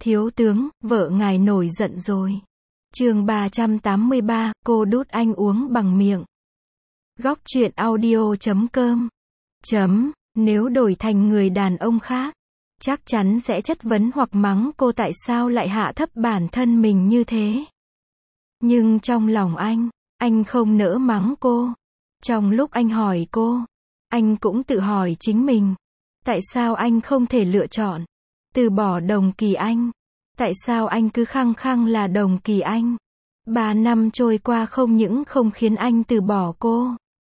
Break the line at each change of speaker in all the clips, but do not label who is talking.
Thiếu tướng, vợ ngài nổi giận rồi. Chương 383, cô đút anh uống bằng miệng. Góc truyện audio.com. Nếu đổi thành người đàn ông khác, chắc chắn sẽ chất vấn hoặc mắng cô tại sao lại hạ thấp bản thân mình như thế. Nhưng trong lòng anh không nỡ mắng cô. Trong lúc anh hỏi cô, anh cũng tự hỏi chính mình. Tại sao anh không thể lựa chọn từ bỏ Đồng Kỳ Anh? Tại sao anh cứ khăng khăng là Đồng Kỳ Anh? 3 năm trôi qua không những không khiến anh từ bỏ cô,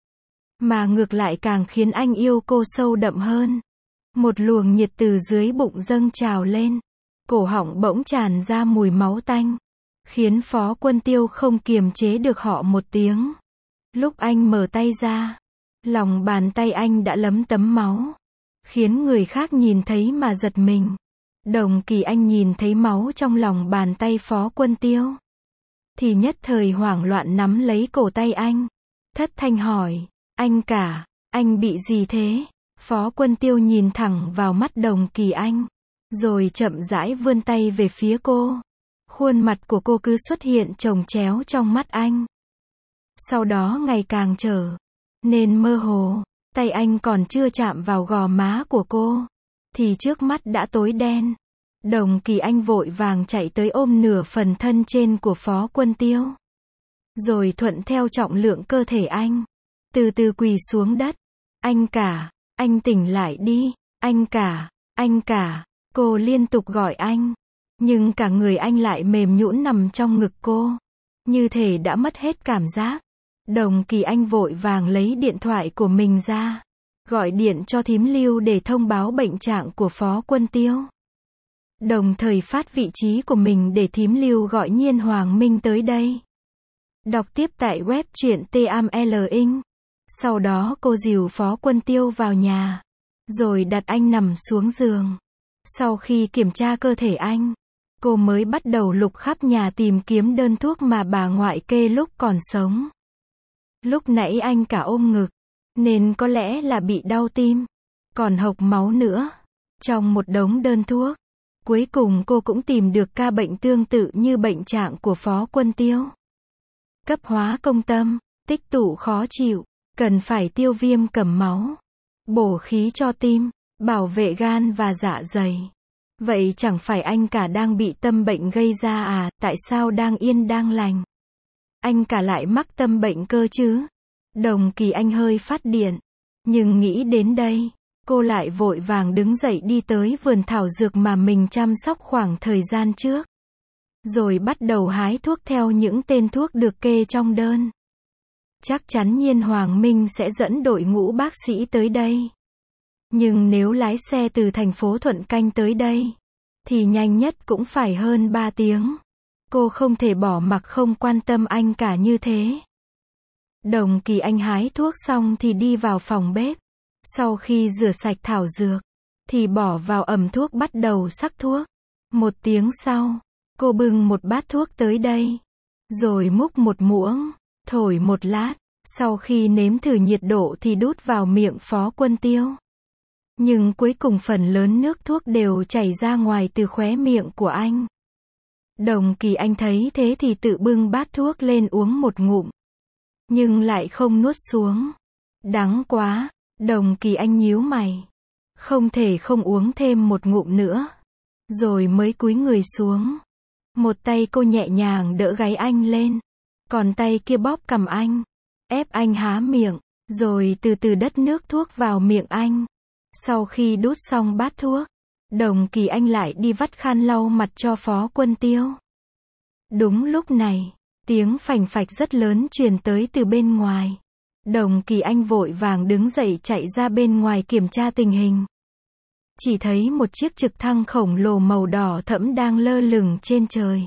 mà ngược lại càng khiến anh yêu cô sâu đậm hơn. Một luồng nhiệt từ dưới bụng dâng trào lên, cổ họng bỗng tràn ra mùi máu tanh, khiến Phó Quân Tiêu không kiềm chế được họ một tiếng. Lúc anh mở tay ra, lòng bàn tay anh đã lấm tấm máu, khiến người khác nhìn thấy mà giật mình. Đồng Kỳ Anh nhìn thấy máu trong lòng bàn tay Phó Quân Tiêu, thì nhất thời hoảng loạn nắm lấy cổ tay anh, thất thanh hỏi, anh cả, anh bị gì thế? Phó Quân Tiêu nhìn thẳng vào mắt Đồng Kỳ Anh, rồi chậm rãi vươn tay về phía cô. Khuôn mặt của cô cứ xuất hiện chồng chéo trong mắt anh. Sau đó ngày càng trở nên mơ hồ, tay anh còn chưa chạm vào gò má của cô, thì trước mắt đã tối đen. Đồng Kỳ Anh vội vàng chạy tới ôm nửa phần thân trên của Phó Quân Tiêu, rồi thuận theo trọng lượng cơ thể anh, từ từ quỳ xuống đất. Anh cả, anh tỉnh lại đi, anh cả, cô liên tục gọi anh, nhưng cả người anh lại mềm nhũn nằm trong ngực cô, như thể đã mất hết cảm giác. Đồng Kỳ Anh vội vàng lấy điện thoại của mình ra, gọi điện cho thím Lưu để thông báo bệnh trạng của Phó Quân Tiêu, đồng thời phát vị trí của mình để thím Lưu gọi Nhiên Hoàng Minh tới đây. Đọc tiếp tại web truyện TAML. Sau đó cô dìu Phó Quân Tiêu vào nhà, rồi đặt anh nằm xuống giường. Sau khi kiểm tra cơ thể anh, cô mới bắt đầu lục khắp nhà tìm kiếm đơn thuốc mà bà ngoại kê lúc còn sống. Lúc nãy anh cả ôm ngực, nên có lẽ là bị đau tim, còn hộc máu nữa. Trong một đống đơn thuốc, cuối cùng cô cũng tìm được ca bệnh tương tự như bệnh trạng của Phó Quân Tiêu. Cấp hóa công tâm, tích tụ khó chịu, cần phải tiêu viêm cầm máu, bổ khí cho tim, bảo vệ gan và dạ dày. Vậy chẳng phải anh cả đang bị tâm bệnh gây ra à? Tại sao đang yên đang lành, anh cả lại mắc tâm bệnh cơ chứ? Đồng Kỳ Anh hơi phát điện, nhưng nghĩ đến đây, cô lại vội vàng đứng dậy đi tới vườn thảo dược mà mình chăm sóc khoảng thời gian trước, rồi bắt đầu hái thuốc theo những tên thuốc được kê trong đơn. Chắc chắn Nhiên Hoàng Minh sẽ dẫn đội ngũ bác sĩ tới đây. Nhưng nếu lái xe từ thành phố Thuận Canh tới đây, thì nhanh nhất cũng phải hơn 3 tiếng. Cô không thể bỏ mặc không quan tâm anh cả như thế. Đồng Kỳ Anh hái thuốc xong thì đi vào phòng bếp. Sau khi rửa sạch thảo dược, thì bỏ vào ẩm thuốc bắt đầu sắc thuốc. 1 tiếng sau, cô bưng một bát thuốc tới đây, rồi múc một muỗng, thổi một lát. Sau khi nếm thử nhiệt độ thì đút vào miệng Phó Quân Tiêu. Nhưng cuối cùng phần lớn nước thuốc đều chảy ra ngoài từ khóe miệng của anh. Đồng Kỳ Anh thấy thế thì tự bưng bát thuốc lên uống một ngụm, nhưng lại không nuốt xuống. Đắng quá, Đồng Kỳ Anh nhíu mày, không thể không uống thêm một ngụm nữa. Rồi mới cúi người xuống. Một tay cô nhẹ nhàng đỡ gáy anh lên, còn tay kia bóp cằm anh, ép anh há miệng, rồi từ từ đất nước thuốc vào miệng anh. Sau khi đút xong bát thuốc, Đồng Kỳ Anh lại đi vắt khăn lau mặt cho Phó Quân Tiêu. Đúng lúc này, tiếng phành phạch rất lớn truyền tới từ bên ngoài. Đồng Kỳ Anh vội vàng đứng dậy chạy ra bên ngoài kiểm tra tình hình. Chỉ thấy một chiếc trực thăng khổng lồ màu đỏ thẫm đang lơ lửng trên trời.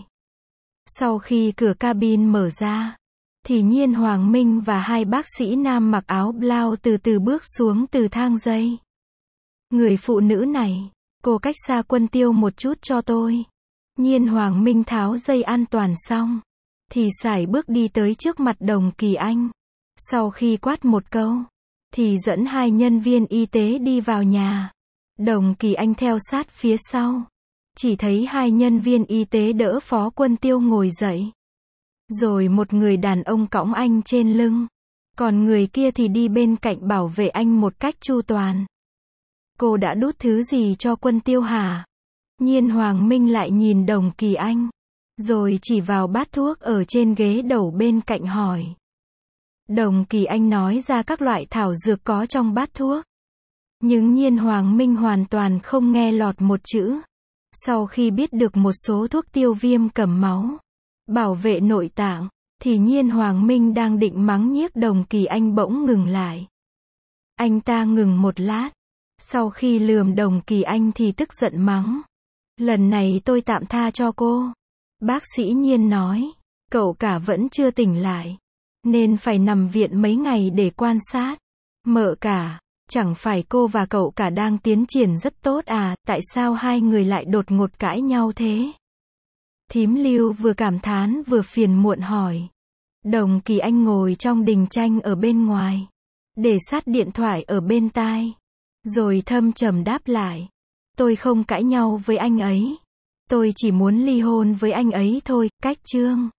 Sau khi cửa cabin mở ra, thì Nhiên Hoàng Minh và 2 bác sĩ nam mặc áo blau từ từ bước xuống từ thang dây. Người phụ nữ này, cô cách xa Quân Tiêu một chút cho tôi. Nhiên Hoàng Minh tháo dây an toàn xong, thì sải bước đi tới trước mặt Đồng Kỳ Anh. Sau khi quát một câu, thì dẫn 2 nhân viên y tế đi vào nhà. Đồng Kỳ Anh theo sát phía sau. chỉ thấy hai nhân viên y tế đỡ Phó Quân Tiêu ngồi dậy. Rồi một người đàn ông cõng anh trên lưng. Còn người kia thì đi bên cạnh bảo vệ anh một cách chu toàn. Cô đã đút thứ gì cho Quân Tiêu hả? Nhiên Hoàng Minh lại nhìn Đồng Kỳ Anh. Rồi chỉ vào bát thuốc ở trên ghế đầu bên cạnh hỏi. Đồng Kỳ Anh nói ra các loại thảo dược có trong bát thuốc. Nhưng Nhiên Hoàng Minh hoàn toàn không nghe lọt một chữ. Sau khi biết được một số thuốc tiêu viêm cầm máu, bảo vệ nội tạng, thì Nhiên Hoàng Minh đang định mắng nhiếc Đồng Kỳ Anh bỗng ngừng lại. Anh ta ngừng một lát. Sau khi lườm Đồng Kỳ Anh thì tức giận mắng. Lần này tôi tạm tha cho cô. Bác sĩ Nhiên nói. Cậu cả vẫn chưa tỉnh lại. Nên phải nằm viện mấy ngày để quan sát. Mợ cả, chẳng phải cô và cậu cả đang tiến triển rất tốt à, tại sao hai người lại đột ngột cãi nhau thế? Thím Lưu vừa cảm thán vừa phiền muộn hỏi. Đồng Kỳ Anh ngồi trong đình tranh ở bên ngoài, để sát điện thoại ở bên tai. Rồi thâm trầm đáp lại. Tôi không cãi nhau với anh ấy. Tôi chỉ muốn ly hôn với anh ấy thôi, cách chương.